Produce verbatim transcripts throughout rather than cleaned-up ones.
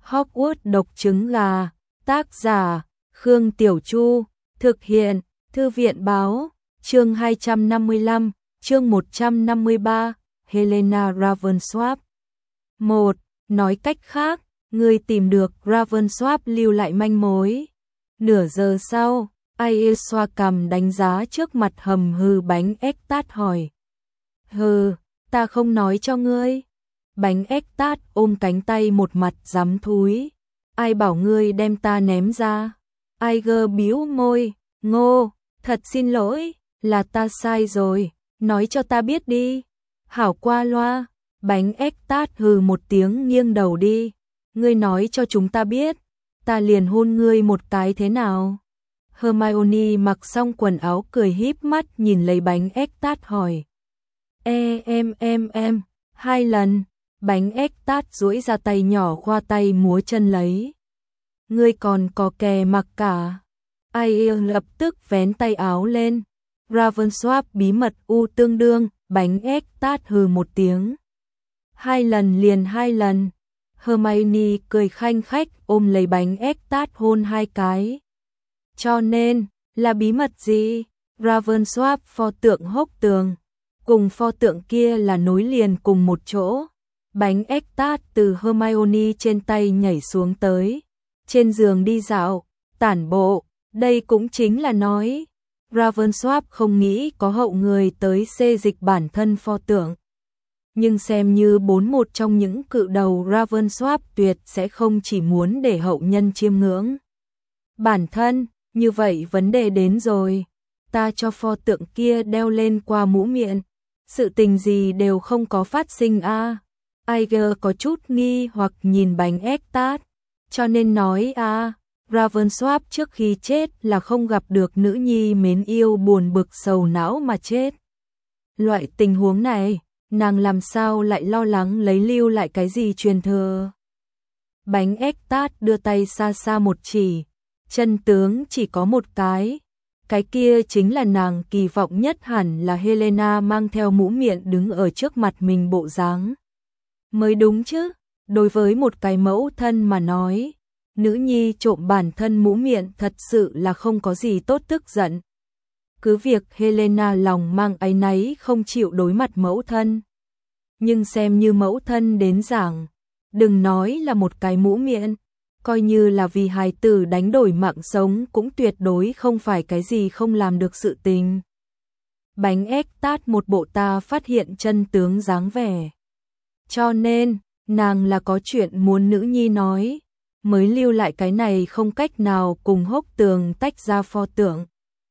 Hogwarts độc trứng gà, tác giả, Khương Tiểu Chu, thực hiện, Thư viện báo, chương hai trăm năm mươi lăm, chương một trăm năm mươi ba, Helena Ravensworth. một. Nói cách khác, người tìm được Ravensworth lưu lại manh mối. Nửa giờ sau, Ai xoa cằm đánh giá trước mặt hầm hừ bánh ếch tát hỏi. Hừ, ta không nói cho ngươi. Bánh ếch tát ôm cánh tay một mặt dám thúi. Ai bảo ngươi đem ta ném ra? Ai gơ bĩu môi, ngô, thật xin lỗi, là ta sai rồi, nói cho ta biết đi. Hảo qua loa, bánh ếch tát hừ một tiếng nghiêng đầu đi. Ngươi nói cho chúng ta biết, ta liền hôn ngươi một cái thế nào? Hermione mặc xong quần áo cười híp mắt nhìn lấy bánh ếch tát hỏi. E em em em, hai lần, bánh ếch tát duỗi ra tay nhỏ khoa tay múa chân lấy. Ngươi còn có kè mặc cả. Ai lập tức vén tay áo lên. Ravensworth bí mật u tương đương, bánh ếch tát hừ một tiếng. Hai lần liền hai lần. Hermione cười khanh khách ôm lấy bánh ếch tát hôn hai cái. Cho nên, là bí mật gì? Ravensworth pho tượng hốc tường. Cùng pho tượng kia là nối liền cùng một chỗ. Bánh ếch tát từ Hermione trên tay nhảy xuống tới. Trên giường đi dạo, tản bộ, đây cũng chính là nói. Ravensworth không nghĩ có hậu người tới xê dịch bản thân pho tượng. Nhưng xem như bốn một trong những cự đầu Ravensworth tuyệt sẽ không chỉ muốn để hậu nhân chiêm ngưỡng. Bản thân, như vậy vấn đề đến rồi. Ta cho pho tượng kia đeo lên qua mũ miệng. Sự tình gì đều không có phát sinh a. À. Aiger có chút nghi hoặc nhìn bánh ếch tát. Cho nên nói a, à, Ravensworth trước khi chết là không gặp được nữ nhi mến yêu buồn bực sầu não mà chết. Loại tình huống này, nàng làm sao lại lo lắng lấy lưu lại cái gì truyền thừa. Bánh ếch tát đưa tay xa xa một chỉ, chân tướng chỉ có một cái. Cái kia chính là nàng kỳ vọng nhất hẳn là Helena mang theo mũ miệng đứng ở trước mặt mình bộ dáng. Mới đúng chứ, đối với một cái mẫu thân mà nói, nữ nhi trộm bản thân mũ miệng thật sự là không có gì tốt tức giận. Cứ việc Helena lòng mang áy náy không chịu đối mặt mẫu thân. Nhưng xem như mẫu thân đến giảng, đừng nói là một cái mũ miệng, coi như là vì hài tử đánh đổi mạng sống cũng tuyệt đối không phải cái gì không làm được sự tình. Bánh ếch tát một bộ ta phát hiện chân tướng dáng vẻ. Cho nên, nàng là có chuyện muốn nữ nhi nói, mới lưu lại cái này không cách nào cùng hốc tường tách ra pho tượng.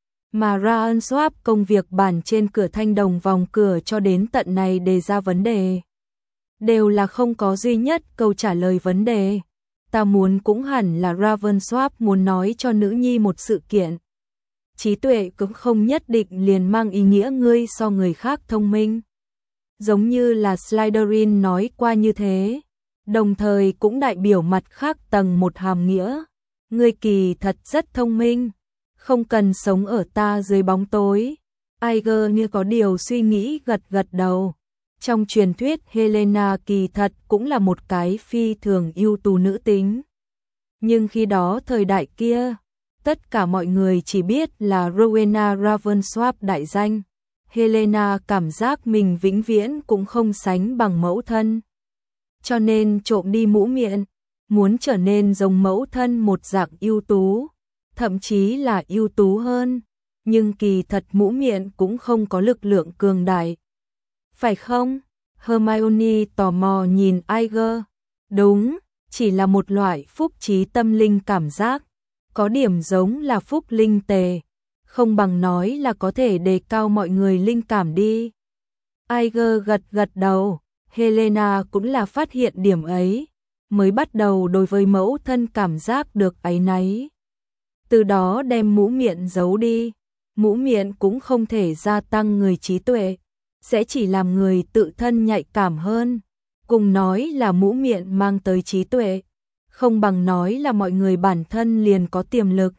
Mà Ravensworth công việc bản trên cửa thanh đồng vòng cửa cho đến tận này đề ra vấn đề. Đều là không có duy nhất câu trả lời vấn đề. Ta muốn cũng hẳn là Ravensworth muốn nói cho nữ nhi một sự kiện. Trí tuệ cũng không nhất định liền mang ý nghĩa ngươi so người khác thông minh. Giống như là Slytherin nói qua như thế, đồng thời cũng đại biểu mặt khác tầng một hàm nghĩa. Ngươi kỳ thật rất thông minh, không cần sống ở ta dưới bóng tối. Aiger như có điều suy nghĩ gật gật đầu. Trong truyền thuyết Helena kỳ thật cũng là một cái phi thường ưu tú nữ tính. Nhưng khi đó thời đại kia, tất cả mọi người chỉ biết là Rowena Ravensworth đại danh. Helena cảm giác mình vĩnh viễn cũng không sánh bằng mẫu thân. Cho nên trộm đi mũ miệng, muốn trở nên giống mẫu thân một dạng ưu tú, thậm chí là ưu tú hơn. Nhưng kỳ thật mũ miệng cũng không có lực lượng cường đại. Phải không? Hermione tò mò nhìn Aiger. Đúng, chỉ là một loại phúc trí tâm linh cảm giác. Có điểm giống là phúc linh tề. Không bằng nói là có thể đề cao mọi người linh cảm đi. Aiger gật gật đầu. Helena cũng là phát hiện điểm ấy. Mới bắt đầu đối với mẫu thân cảm giác được áy náy. Từ đó đem mũ miệng giấu đi. Mũ miệng cũng không thể gia tăng người trí tuệ. Sẽ chỉ làm người tự thân nhạy cảm hơn. Cùng nói là mũ miệng mang tới trí tuệ. Không bằng nói là mọi người bản thân liền có tiềm lực.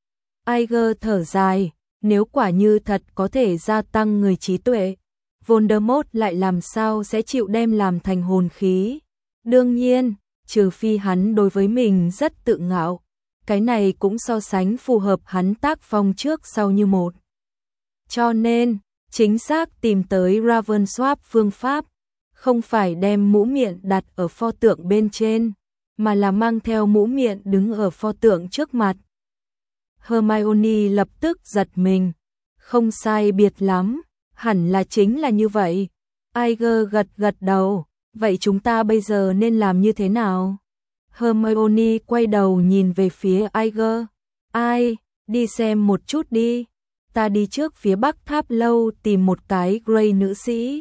Aiger thở dài, nếu quả như thật có thể gia tăng người trí tuệ, Voldemort lại làm sao sẽ chịu đem làm thành hồn khí. Đương nhiên, trừ phi hắn đối với mình rất tự ngạo. Cái này cũng so sánh phù hợp hắn tác phong trước sau như một. Cho nên, chính xác tìm tới Ravenswap phương pháp, không phải đem mũ miệng đặt ở pho tượng bên trên, mà là mang theo mũ miệng đứng ở pho tượng trước mặt. Hermione lập tức giật mình, không sai biệt lắm, hẳn là chính là như vậy. Iger gật gật đầu, vậy chúng ta bây giờ nên làm như thế nào? Hermione quay đầu nhìn về phía Iger. Ai, đi xem một chút đi. Ta đi trước phía bắc tháp lâu tìm một cái Grey nữ sĩ.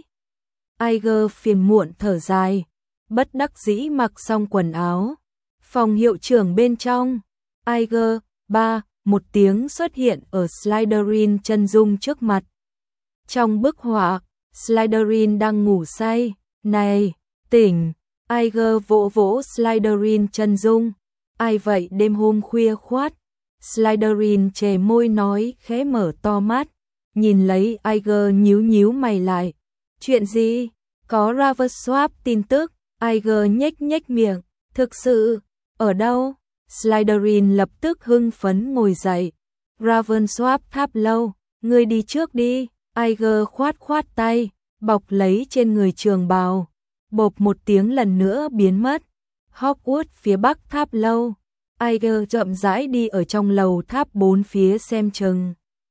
Iger phiền muộn thở dài, bất đắc dĩ mặc xong quần áo. Phòng hiệu trưởng bên trong, Iger, ba, một tiếng xuất hiện ở Slytherin chân dung trước mặt. Trong bức họa, Slytherin đang ngủ say. Này, tỉnh. Iger vỗ vỗ Slytherin chân dung. Ai vậy đêm hôm khuya khoát? Slytherin chề môi nói khẽ mở to mắt, nhìn lấy Iger nhíu nhíu mày lại. Chuyện gì? Có Ravenswap tin tức. Iger nhếch nhếch miệng. Thực sự? Ở đâu? Slytherin lập tức hưng phấn ngồi dậy. Ravenswap tháp lâu, ngươi đi trước đi. Iger khoát khoát tay, bọc lấy trên người trường bào. Bộp một tiếng lần nữa biến mất. Hogwarts phía bắc tháp lâu. Iger chậm rãi đi ở trong lầu tháp bốn phía xem chừng.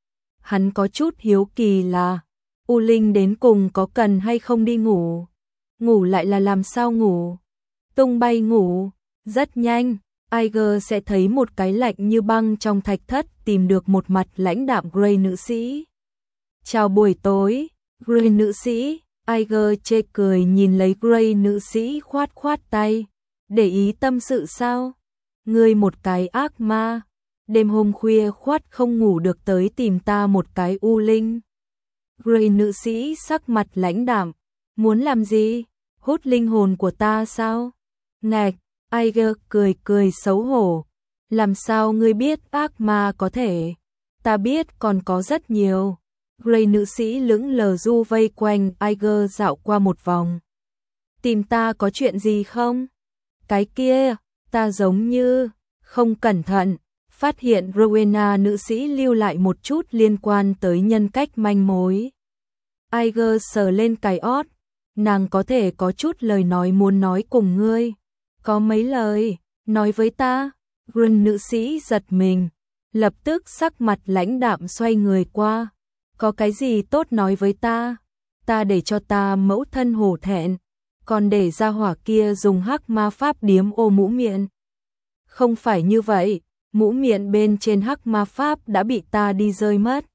Hắn có chút hiếu kỳ là U Linh đến cùng có cần hay không đi ngủ. Ngủ lại là làm sao ngủ? Tung bay ngủ. Rất nhanh, Iger sẽ thấy một cái lạnh như băng trong thạch thất tìm được một mặt lãnh đạm Grey nữ sĩ. Chào buổi tối, Grey nữ sĩ. Iger chê cười nhìn lấy Grey nữ sĩ khoát khoát tay. Để ý tâm sự sao? Ngươi một cái ác ma. Đêm hôm khuya khoát không ngủ được tới tìm ta một cái U Linh. Grey nữ sĩ sắc mặt lãnh đạm. Muốn làm gì? Hút linh hồn của ta sao? Ngạch, Iger cười cười xấu hổ. Làm sao ngươi biết ác ma có thể? Ta biết còn có rất nhiều. Grey nữ sĩ lững lờ du vây quanh Iger dạo qua một vòng. Tìm ta có chuyện gì không? Cái kia, ta giống như không cẩn thận phát hiện Rowena nữ sĩ lưu lại một chút liên quan tới nhân cách manh mối. Iger sờ lên cài ót, nàng có thể có chút lời nói muốn nói cùng ngươi. Có mấy lời, nói với ta. Grey nữ sĩ giật mình, lập tức sắc mặt lãnh đạm xoay người qua. Có cái gì tốt nói với ta? Ta để cho ta mẫu thân hổ thẹn, còn để ra hỏa kia dùng hắc ma pháp điếm ô mũ miệng. Không phải như vậy, mũ miệng bên trên hắc ma pháp đã bị ta đi rơi mất.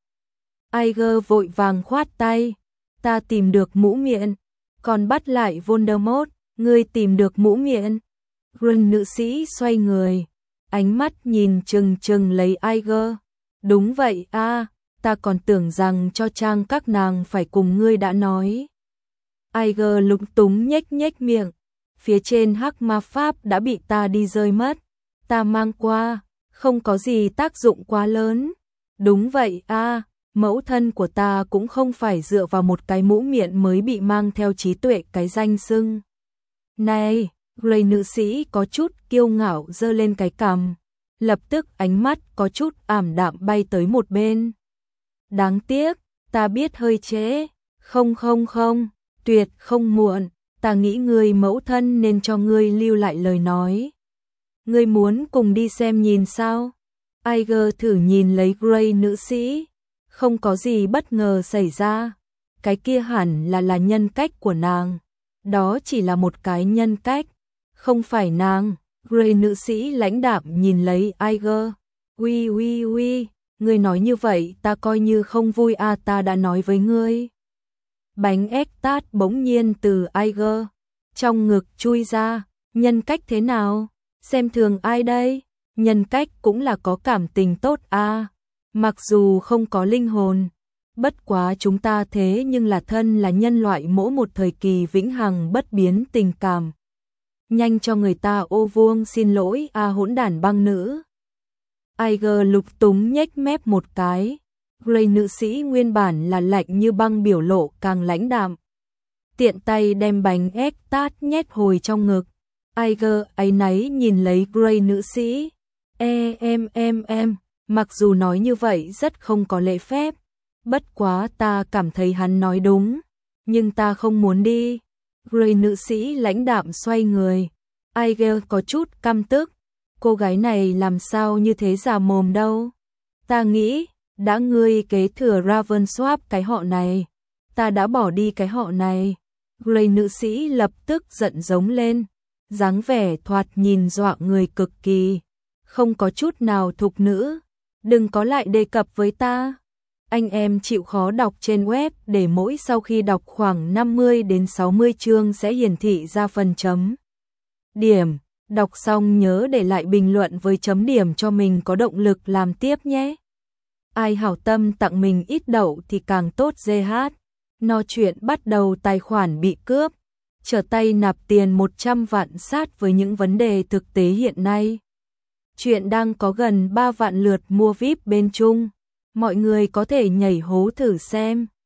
Iger vội vàng khoát tay. Ta tìm được mũ miệng, còn bắt lại Voldemort. Ngươi tìm được mũ miệng. Grey nữ sĩ xoay người, ánh mắt nhìn chừng chừng lấy Iger. Đúng vậy a, à, ta còn tưởng rằng cho trang các nàng phải cùng ngươi đã nói. Iger lúng túng nhếch nhếch miệng. Phía trên hắc ma pháp đã bị ta đi rơi mất. Ta mang qua, không có gì tác dụng quá lớn. Đúng vậy a, à, mẫu thân của ta cũng không phải dựa vào một cái mũ miệng mới bị mang theo trí tuệ cái danh xưng. Này, Grey nữ sĩ có chút kiêu ngạo giơ lên cái cằm, lập tức ánh mắt có chút ảm đạm bay tới một bên. Đáng tiếc, ta biết hơi trễ. Không không không, tuyệt không muộn, ta nghĩ ngươi mẫu thân nên cho ngươi lưu lại lời nói. Ngươi muốn cùng đi xem nhìn sao? Iger thử nhìn lấy Grey nữ sĩ, không có gì bất ngờ xảy ra. Cái kia hẳn là là nhân cách của nàng. Đó chỉ là một cái nhân cách, không phải nàng. Grey nữ sĩ lãnh đạm nhìn lấy Iger. Ui ui ui, ngươi nói như vậy ta coi như không vui à, ta đã nói với ngươi. Bánh ếch tát bỗng nhiên từ Iger trong ngực chui ra. Nhân cách thế nào? Xem thường ai đây? Nhân cách cũng là có cảm tình tốt à. Mặc dù không có linh hồn, bất quá chúng ta thế nhưng là thân là nhân loại mỗi một thời kỳ vĩnh hằng bất biến tình cảm. Nhanh cho người ta ô vuông xin lỗi a à, hỗn đản băng nữ. Iger lục túng nhếch mép một cái. Grey nữ sĩ nguyên bản là lạnh như băng biểu lộ càng lãnh đạm. Tiện tay đem bánh ếch tát nhét hồi trong ngực. Iger áy náy nhìn lấy Grey nữ sĩ. E em em em, mặc dù nói như vậy rất không có lễ phép. Bất quá ta cảm thấy hắn nói đúng, nhưng ta không muốn đi. Grey nữ sĩ lãnh đạm xoay người. Iger có chút căm tức. Cô gái này làm sao như thế già mồm đâu. Ta nghĩ, đã ngươi kế thừa Ravensworth cái họ này, ta đã bỏ đi cái họ này. Grey nữ sĩ lập tức giận giống lên, dáng vẻ thoạt nhìn dọa người cực kỳ, không có chút nào thục nữ. Đừng có lại đề cập với ta. Anh em chịu khó đọc trên web để mỗi sau khi đọc khoảng năm mươi đến sáu mươi chương sẽ hiển thị ra phần chấm điểm. Đọc xong nhớ để lại bình luận với chấm điểm cho mình có động lực làm tiếp nhé. Ai hảo tâm tặng mình ít đậu thì càng tốt giê hát. No chuyện bắt đầu tài khoản bị cướp. Trở tay nạp tiền một trăm vạn sát với những vấn đề thực tế hiện nay. Chuyện đang có gần ba vạn lượt mua víp bên Trung. Mọi người có thể nhảy hố thử xem.